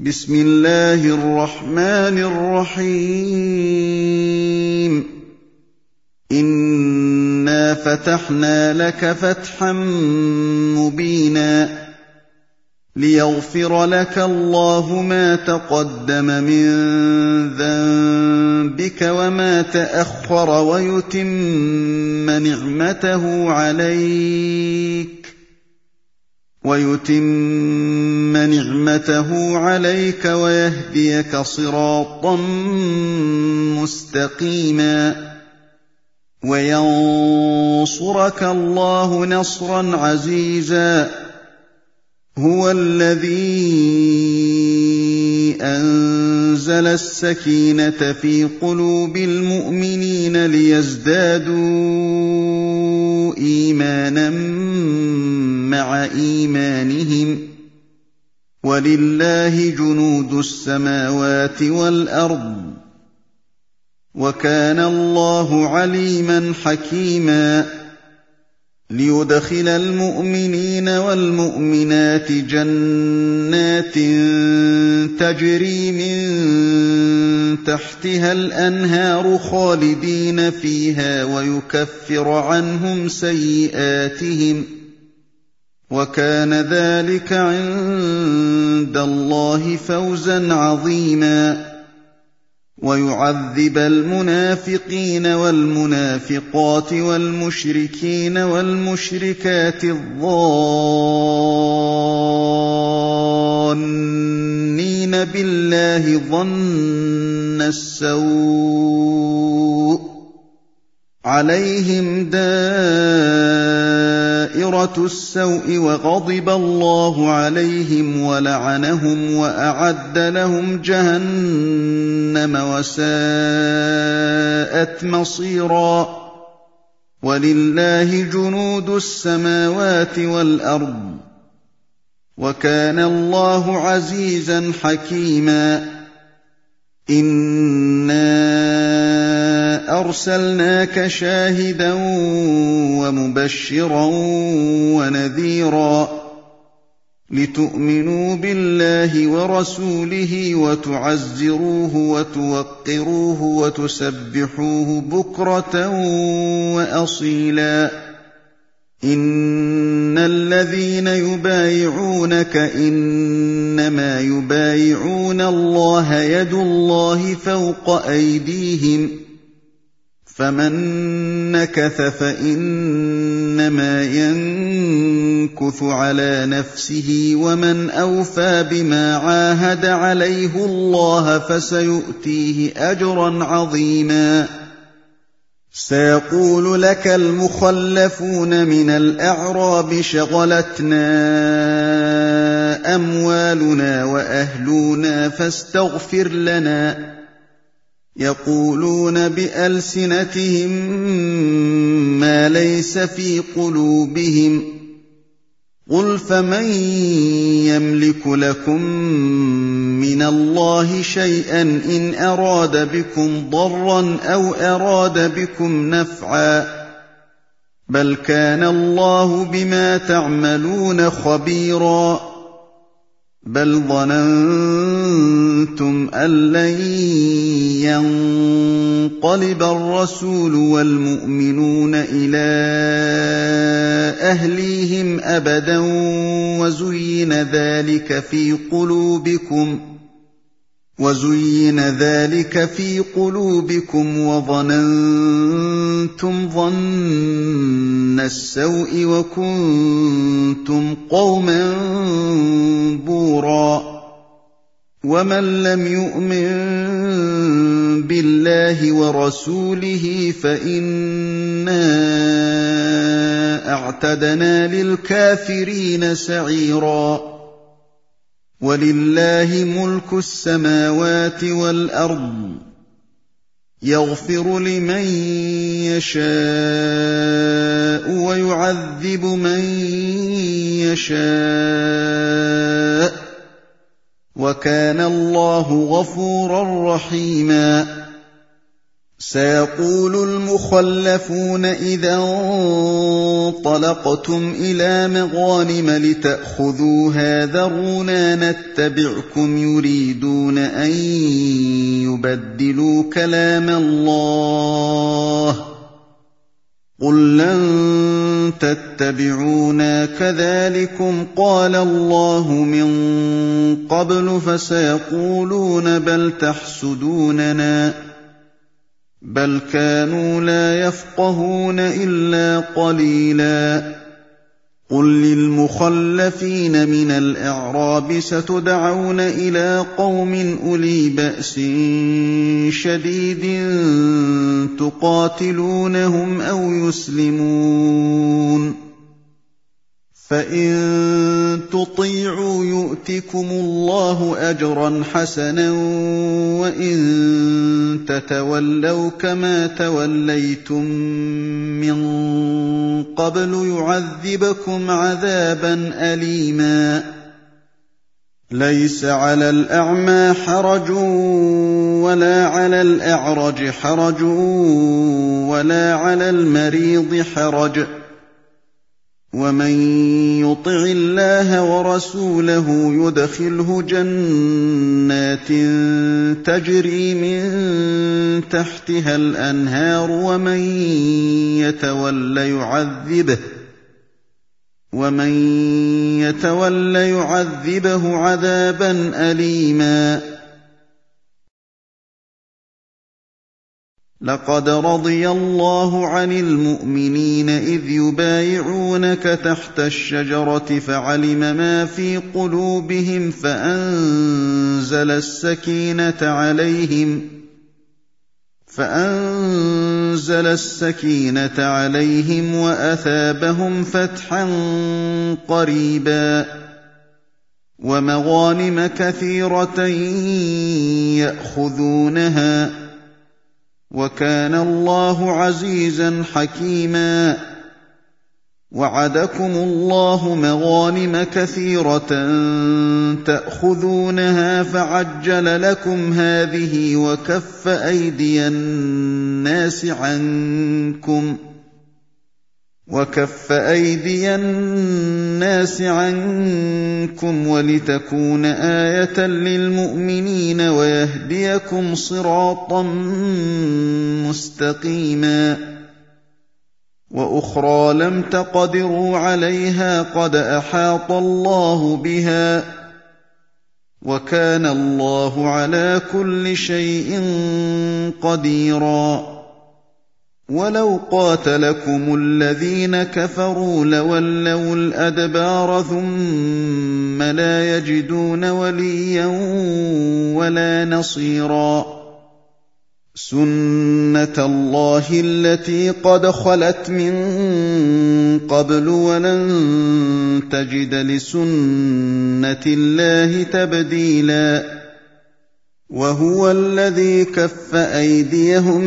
بسم الله الرحمن الرحيم إنا فتحنا لك فتحا مبينا ليغفر لك الله ما تقدم من ذنبك وما تأخر ويتم نعمته عليك ويهديك صراطا مستقيما وينصرك الله نصرا عزيزا هو الذي أنزل السكينة في قلوب المؤمنين ليزدادوا إيمانا مع إيمانهم ولله جنود السماوات والأرض وكان الله عليما حكيما ليدخل المؤمنين والمؤمنات جنات تجري من تحتها الأنهار خالدين فيها ويكفر عنهم سيئاتهم وكان ذلك عند الله فوزا عظيما ويعذب المنافقين والمنافقات والمشركين والمشركات الظانين بالله ظن السوء عليهم دائرة السوء وغضب الله عليهم ولعنهم وأعد لهم جهنم وساءت مصيرا ولله جنود السماوات والأرض وكان الله عزيزا حكيما إنا أرسلناك شاهدا ومبشرا ونذيرا لتؤمنوا بالله ورسوله وتعزروه وتوقروه وتسبحوه بكرة وأصيلا إن الذين يبايعونك إنما يبايعون الله يد الله فوق أيديهم فمن نكث فإنما ينكث على نفسه ومن أوفى بما عاهد عليه الله فسيؤتيه أجرا عظيما سيقول لك المخلفون من الأعراب شغلتنا أموالنا وأهلنا فاستغفر لنا يقولون بألسنتهم ما ليس في قلوبهم قل فمن يملك لكم من الله شيئا إن أراد بكم ضرا أو أراد بكم نفعا بل كان الله بما تعملون خبيرا بل ظننتم أن لن ينقلب الرسول والمؤمنون إلى أهليهم أبدا وزين ذلك في قلوبكم وظننتم ظن السوء وكنتم قوما بورا ومن لم يؤمن بالله ورسوله فإنا أعتدنا للكافرين سعيرا ولله ملك السماوات والأرض يغفر لمن يشاء ويعذب من يشاء وكان الله غفورا رحيما سيقول المخلفون إذا انطلقتم إلى مغانم لتأخذوها ذرونا نتبعكم يريدون أن يبدلوا كلام الله قل لن تتبعونا كذلكم قال الله من قبل فسيقولون بل تحسدوننا بل كانوا لا يفقهون إلا قليلا قل للمخلفين من الأعراب ستدعون إلى قوم أولي بأس شديد تقاتلونهم أو يسلمون فإن تطيعوا يؤتكم الله أجرا حسنا وإن تتولوا كما توليتم من قبل يعذبكم عذابا أليما ليس على الأعمى حرج ولا على الأعرج حرج ولا على المريض حرج ومن يطع الله ورسوله يدخله جنات تجري من تحتها الأنهار ومن يتول يعذبه عذابا أليما لقد رضي الله عن المؤمنين إذ يبايعونك تحت الشجرة فعلم ما في قلوبهم فأنزل السكينة عليهم وأثابهم فتحا قريبا ومغانم كثيرة يأخذونها وكان الله عزيزا حكيما وعدكم الله مغانم كثيرة تأخذونها فعجل لكم هذه وكف أيدي الناس عنكم ولتكون آية للمؤمنين ويهديكم صراطا مستقيما وأخرى لم تقدروا عليها قد أحاط الله بها وكان الله على كل شيء قديرا ولو قاتلكم الذين كفروا لولوا الأدبار ثم لا يجدون وليا ولا نصيرا سنة الله التي قد خلت من قبل ولن تجد لسنة الله تبديلا وهو الذي كف أيديهم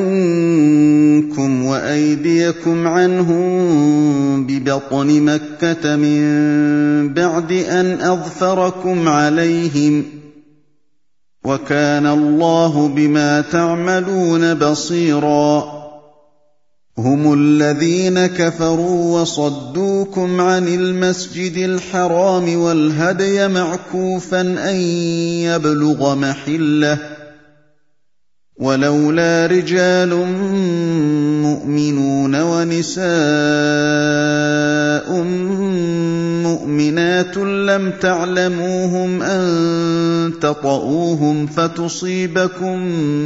عنكم وأيديكم عنهم ببطن مكة من بعد أن أظفركم عليهم وكان الله بما تعملون بصيرا هم الذين كفروا وصدوكم عن المسجد الحرام والهدي معكوفا أن يبلغ محله ولولا رجال مؤمنون ونساء مؤمنات لم تعلموهم أن تطؤوهم فتصيبكم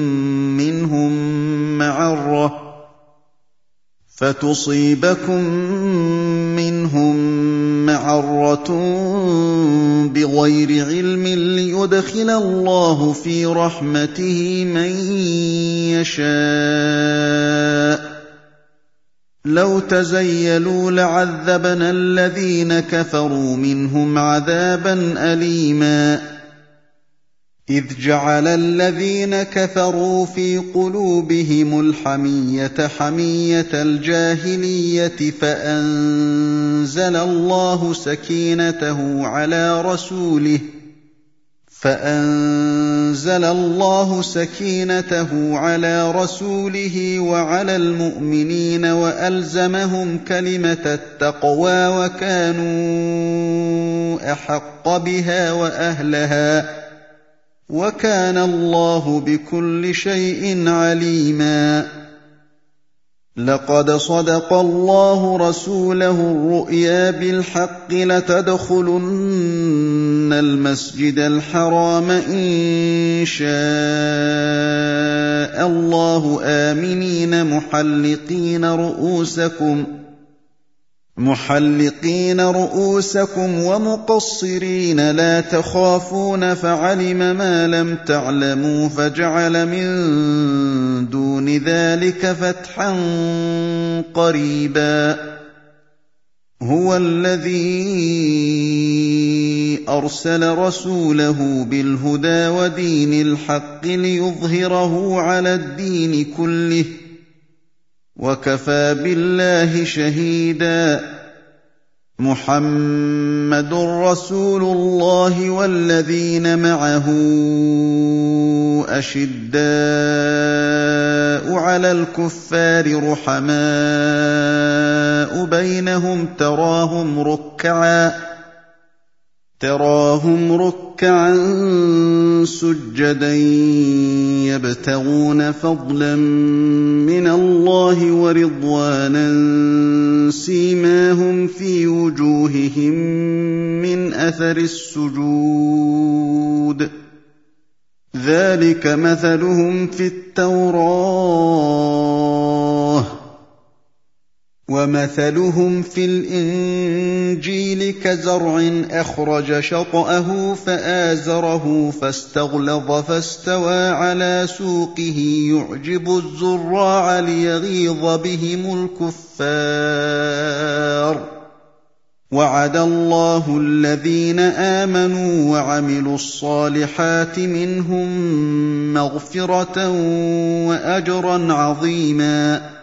منهم معرة بغير علم ليدخل الله في رحمته من يشاء لو تزيلوا لعذبنا الذين كفروا منهم عذابا أليما إذ جعل الذين كفروا في قلوبهم الحمية حمية الجاهلية فأنزل الله فأنزل الله سكينته على رسوله وعلى المؤمنين وألزمهم كلمة التقوى وكانوا أحق بها وأهلها وكان الله بكل شيء عليما. لقد صدق الله رسوله الرؤيا بالحق لتدخلن المسجد الحرام إن شاء الله آمنين محلقين رؤوسكم ومقصرين لا تخافون فعلم ما لم تعلموا فجعل من دون ذلك فتحا قريبا. هو الذي أرسل رسوله بالهدى ودين الحق ليظهره على الدين كله وكفى بالله شهيدا. محمد رسول الله والذين معه أشداء على الكفار رحماء بينهم تراهم ركعا سجدا يبتغون فضلا من الله ورضوانا سيماهم في وجوههم من أثر السجود ذلك مثلهم في التوراة ومثلهم في الإنجيل كزرع أخرج شطأه فآزره فاستغلظ فاستوى على سوقه يعجب الزراع ليغيظ بهم الكفار. وعد الله الذين آمنوا وعملوا الصالحات منهم مغفرة وأجرا عظيما.